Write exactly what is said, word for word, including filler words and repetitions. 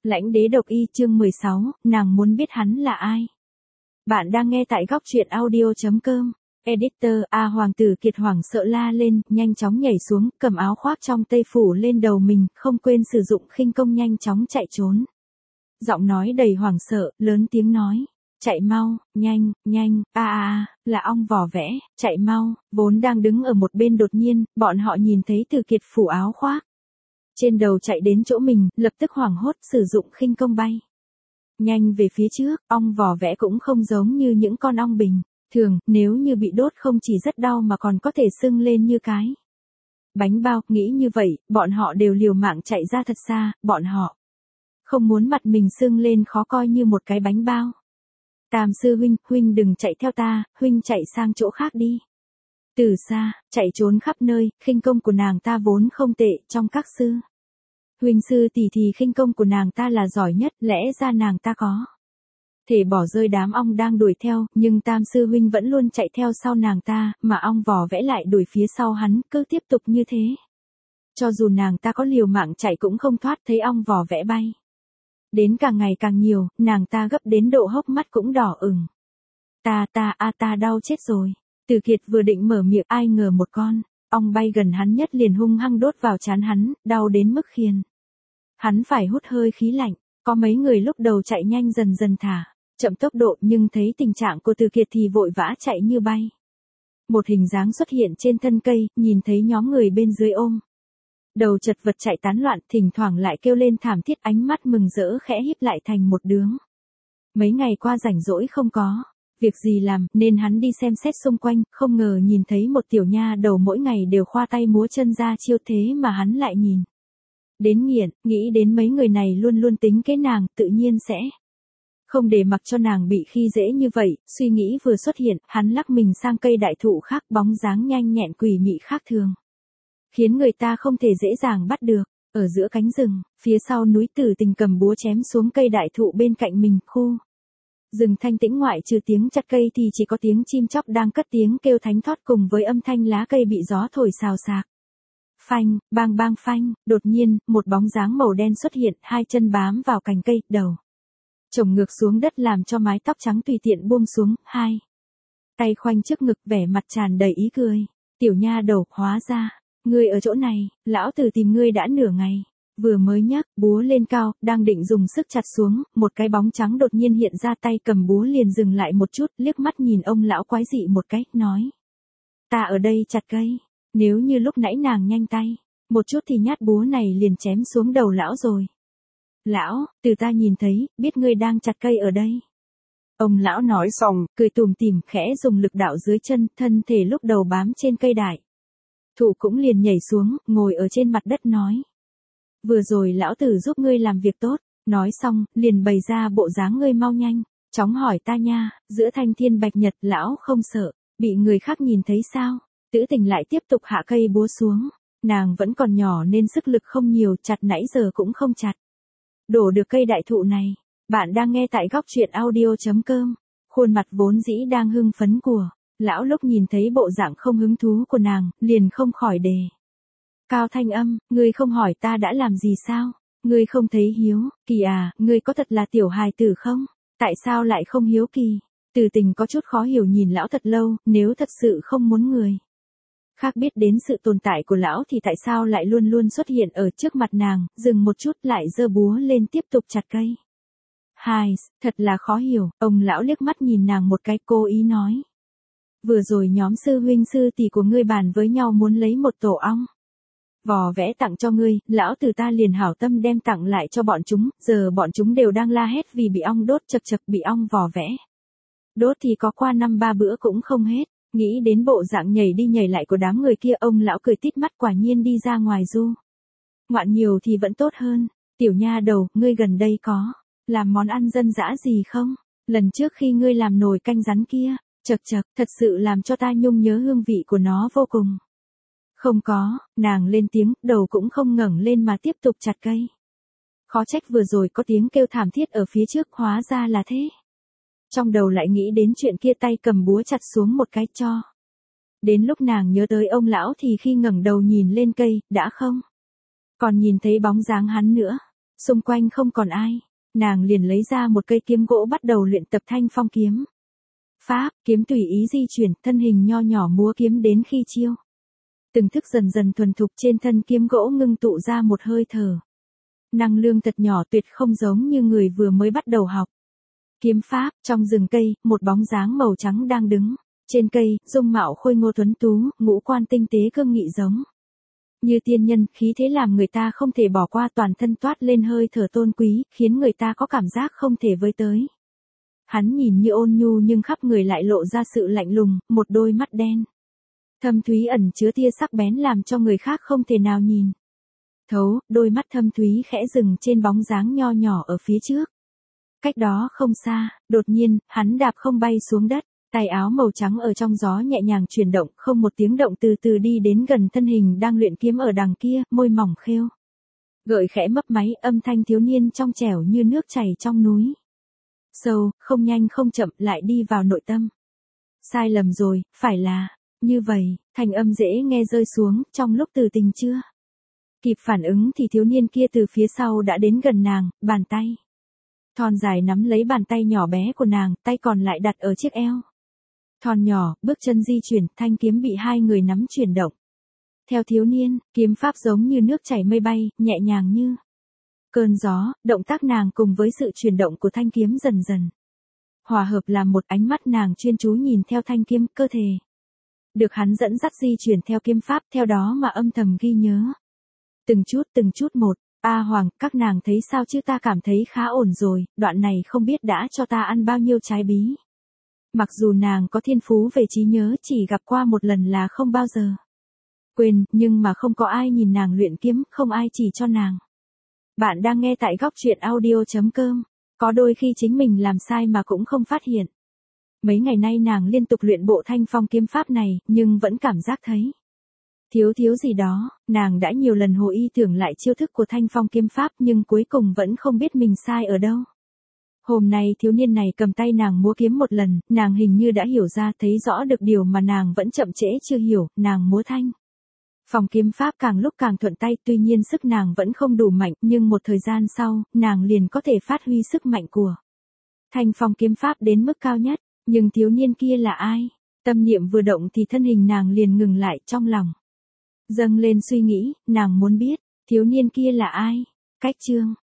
Lãnh đế độc y chương mười sáu, nàng muốn biết hắn là ai. Bạn đang nghe tại góc truyện audio chấm com. Editor A Hoàng tử Kiệt hoảng sợ la lên, nhanh chóng nhảy xuống, cầm áo khoác trong tây phủ lên đầu mình, không quên sử dụng khinh công nhanh chóng chạy trốn. Giọng nói đầy hoảng sợ, lớn tiếng nói. Chạy mau, nhanh, nhanh, a a a, là ong vỏ vẽ, chạy mau, vốn đang đứng ở một bên đột nhiên, bọn họ nhìn thấy Từ Kiệt phủ áo khoác. Trên đầu chạy đến chỗ mình, lập tức hoảng hốt sử dụng khinh công bay. Nhanh về phía trước, ong vỏ vẽ cũng không giống như những con ong bình. Thường, nếu như bị đốt không chỉ rất đau mà còn có thể sưng lên như cái bánh bao, nghĩ như vậy, bọn họ đều liều mạng chạy ra thật xa, bọn họ không muốn mặt mình sưng lên khó coi như một cái bánh bao. Tam sư huynh, huynh đừng chạy theo ta, huynh chạy sang chỗ khác đi. Từ xa, chạy trốn khắp nơi, khinh công của nàng ta vốn không tệ trong các sư huynh sư tỷ thì khinh công của nàng ta là giỏi nhất, lẽ ra nàng ta có thể bỏ rơi đám ong đang đuổi theo, nhưng tam sư huynh vẫn luôn chạy theo sau nàng ta, mà ong vỏ vẽ lại đuổi phía sau hắn, cứ tiếp tục như thế. Cho dù nàng ta có liều mạng chạy cũng không thoát, thấy ong vỏ vẽ bay đến càng ngày càng nhiều, nàng ta gấp đến độ hốc mắt cũng đỏ ửng. Ta ta a ta đau chết rồi. Từ Kiệt vừa định mở miệng, ai ngờ một con ong bay gần hắn nhất liền hung hăng đốt vào trán hắn, đau đến mức khiền hắn phải hút hơi khí lạnh. Có mấy người lúc đầu chạy nhanh dần dần thả chậm tốc độ, nhưng thấy tình trạng của Từ Kiệt thì vội vã chạy như bay. Một hình dáng xuất hiện trên thân cây, nhìn thấy nhóm người bên dưới ôm đầu chật vật chạy tán loạn, thỉnh thoảng lại kêu lên thảm thiết, ánh mắt mừng rỡ khẽ híp lại thành một đướng. Mấy ngày qua rảnh rỗi không có việc gì làm, nên hắn đi xem xét xung quanh, không ngờ nhìn thấy một tiểu nha đầu mỗi ngày đều khoa tay múa chân ra chiêu, thế mà hắn lại nhìn đến nghiện, nghĩ đến mấy người này luôn luôn tính kế nàng, tự nhiên sẽ không để mặc cho nàng bị khi dễ như vậy. Suy nghĩ vừa xuất hiện, hắn lắc mình sang cây đại thụ khác, bóng dáng nhanh nhẹn quỷ mị khác thường, khiến người ta không thể dễ dàng bắt được. Ở giữa cánh rừng, phía sau núi, Tử Tình cầm búa chém xuống cây đại thụ bên cạnh mình. Khu rừng thanh tĩnh, ngoại trừ tiếng chặt cây thì chỉ có tiếng chim chóc đang cất tiếng kêu thánh thót cùng với âm thanh lá cây bị gió thổi xào xạc. Phanh, bang bang phanh, đột nhiên, một bóng dáng màu đen xuất hiện, hai chân bám vào cành cây, đầu chồng ngược xuống đất làm cho mái tóc trắng tùy tiện buông xuống, hai tay khoanh trước ngực, vẻ mặt tràn đầy ý cười. Tiểu nha đầu, hóa ra ngươi ở chỗ này, lão tử tìm ngươi đã nửa ngày. Vừa mới nhấc búa lên cao, đang định dùng sức chặt xuống, một cái bóng trắng đột nhiên hiện ra, tay cầm búa liền dừng lại một chút, liếc mắt nhìn ông lão quái dị một cái, nói. Ta ở đây chặt cây, nếu như lúc nãy nàng nhanh tay một chút thì nhát búa này liền chém xuống đầu lão rồi. Lão, từ ta nhìn thấy, biết ngươi đang chặt cây ở đây. Ông lão nói xong, cười tủm tỉm, khẽ dùng lực đạo dưới chân, thân thể lúc đầu bám trên cây đại thụ cũng liền nhảy xuống, ngồi ở trên mặt đất nói. Vừa rồi lão tử giúp ngươi làm việc tốt, nói xong, liền bày ra bộ dáng ngươi mau nhanh chóng hỏi ta nha, giữa thanh thiên bạch nhật, lão không sợ bị người khác nhìn thấy sao? Tử Tình lại tiếp tục hạ cây búa xuống, nàng vẫn còn nhỏ nên sức lực không nhiều, chặt nãy giờ cũng không chặt đổ được cây đại thụ này. Bạn đang nghe tại góc truyện audio chấm com. Khuôn mặt vốn dĩ đang hưng phấn của lão lúc nhìn thấy bộ dạng không hứng thú của nàng, liền không khỏi đề cao thanh âm, ngươi không hỏi ta đã làm gì sao? Ngươi không thấy hiếu kỳ à, ngươi có thật là tiểu hài tử không? Tại sao lại không hiếu kỳ? Từ Tình có chút khó hiểu nhìn lão thật lâu, nếu thật sự không muốn người khác biết đến sự tồn tại của lão thì tại sao lại luôn luôn xuất hiện ở trước mặt nàng, dừng một chút lại giơ búa lên tiếp tục chặt cây. Hai, thật là khó hiểu. Ông lão liếc mắt nhìn nàng một cái, cố ý nói. Vừa rồi nhóm sư huynh sư tỷ của ngươi bàn với nhau muốn lấy một tổ ong vỏ vẽ tặng cho ngươi, lão tử ta liền hảo tâm đem tặng lại cho bọn chúng, giờ bọn chúng đều đang la hét vì bị ong đốt, chật chật, bị ong vỏ vẽ đốt thì có qua năm ba bữa cũng không hết. Nghĩ đến bộ dạng nhảy đi nhảy lại của đám người kia, ông lão cười tít mắt, quả nhiên đi ra ngoài du ngoạn nhiều thì vẫn tốt hơn. Tiểu nha đầu, ngươi gần đây có làm món ăn dân dã gì không? Lần trước khi ngươi làm nồi canh rắn kia, chật chật, thật sự làm cho ta nhung nhớ hương vị của nó vô cùng. Không có, nàng lên tiếng, đầu cũng không ngẩng lên mà tiếp tục chặt cây. Khó trách vừa rồi có tiếng kêu thảm thiết ở phía trước, hóa ra là thế. Trong đầu lại nghĩ đến chuyện kia, tay cầm búa chặt xuống một cái cho. Đến lúc nàng nhớ tới ông lão thì khi ngẩng đầu nhìn lên cây, đã không còn nhìn thấy bóng dáng hắn nữa. Xung quanh không còn ai, nàng liền lấy ra một cây kiếm gỗ bắt đầu luyện tập thanh phong kiếm. Pháp, kiếm tùy ý di chuyển, thân hình nho nhỏ múa kiếm đến khi chiêu. Từng thức dần dần thuần thục trên thân kiếm gỗ ngưng tụ ra một hơi thở. Năng lượng thật nhỏ tuyệt không giống như người vừa mới bắt đầu học. Kiếm pháp, trong rừng cây, một bóng dáng màu trắng đang đứng. Trên cây, dung mạo khôi ngô tuấn tú, ngũ quan tinh tế cương nghị giống như tiên nhân, khí thế làm người ta không thể bỏ qua, toàn thân toát lên hơi thở tôn quý, khiến người ta có cảm giác không thể với tới. Hắn nhìn như ôn nhu nhưng khắp người lại lộ ra sự lạnh lùng, một đôi mắt đen thâm thúy ẩn chứa tia sắc bén làm cho người khác không thể nào nhìn thấu, đôi mắt thâm thúy khẽ dừng trên bóng dáng nho nhỏ ở phía trước. Cách đó không xa, đột nhiên, hắn đạp không bay xuống đất, tay áo màu trắng ở trong gió nhẹ nhàng chuyển động, không một tiếng động từ từ đi đến gần thân hình đang luyện kiếm ở đằng kia, môi mỏng khêu gợi khẽ mấp máy, âm thanh thiếu niên trong trẻo như nước chảy trong núi. Sâu, không nhanh không chậm lại đi vào nội tâm. Sai lầm rồi, phải là như vậy, thành âm dễ nghe rơi xuống, trong lúc từ tình chưa kịp phản ứng thì thiếu niên kia từ phía sau đã đến gần nàng, bàn tay thon dài nắm lấy bàn tay nhỏ bé của nàng, tay còn lại đặt ở chiếc eo thon nhỏ, bước chân di chuyển, thanh kiếm bị hai người nắm chuyển động. Theo thiếu niên, kiếm pháp giống như nước chảy mây bay, nhẹ nhàng như cơn gió, động tác nàng cùng với sự chuyển động của thanh kiếm dần dần hòa hợp làm một, ánh mắt nàng chuyên chú nhìn theo thanh kiếm, cơ thể được hắn dẫn dắt di chuyển theo kiếm pháp, theo đó mà âm thầm ghi nhớ. Từng chút từng chút một, A Hoàng, các nàng thấy sao chứ, ta cảm thấy khá ổn rồi, đoạn này không biết đã cho ta ăn bao nhiêu trái bí. Mặc dù nàng có thiên phú về trí nhớ, chỉ gặp qua một lần là không bao giờ quên, nhưng mà không có ai nhìn nàng luyện kiếm, không ai chỉ cho nàng. Bạn đang nghe tại góc truyện audio chấm com. Có đôi khi chính mình làm sai mà cũng không phát hiện. Mấy ngày nay nàng liên tục luyện bộ thanh phong kiếm pháp này, nhưng vẫn cảm giác thấy thiếu thiếu gì đó. Nàng đã nhiều lần hồ y tưởng lại chiêu thức của thanh phong kiếm pháp nhưng cuối cùng vẫn không biết mình sai ở đâu. Hôm nay thiếu niên này cầm tay nàng múa kiếm một lần, nàng hình như đã hiểu ra, thấy rõ được điều mà nàng vẫn chậm trễ chưa hiểu, nàng múa thanh phong kiếm pháp càng lúc càng thuận tay, tuy nhiên sức nàng vẫn không đủ mạnh, nhưng một thời gian sau, nàng liền có thể phát huy sức mạnh của thanh phong kiếm pháp đến mức cao nhất. Nhưng thiếu niên kia là ai? Tâm niệm vừa động thì thân hình nàng liền ngừng lại, trong lòng dâng lên suy nghĩ, nàng muốn biết, thiếu niên kia là ai? Cách chương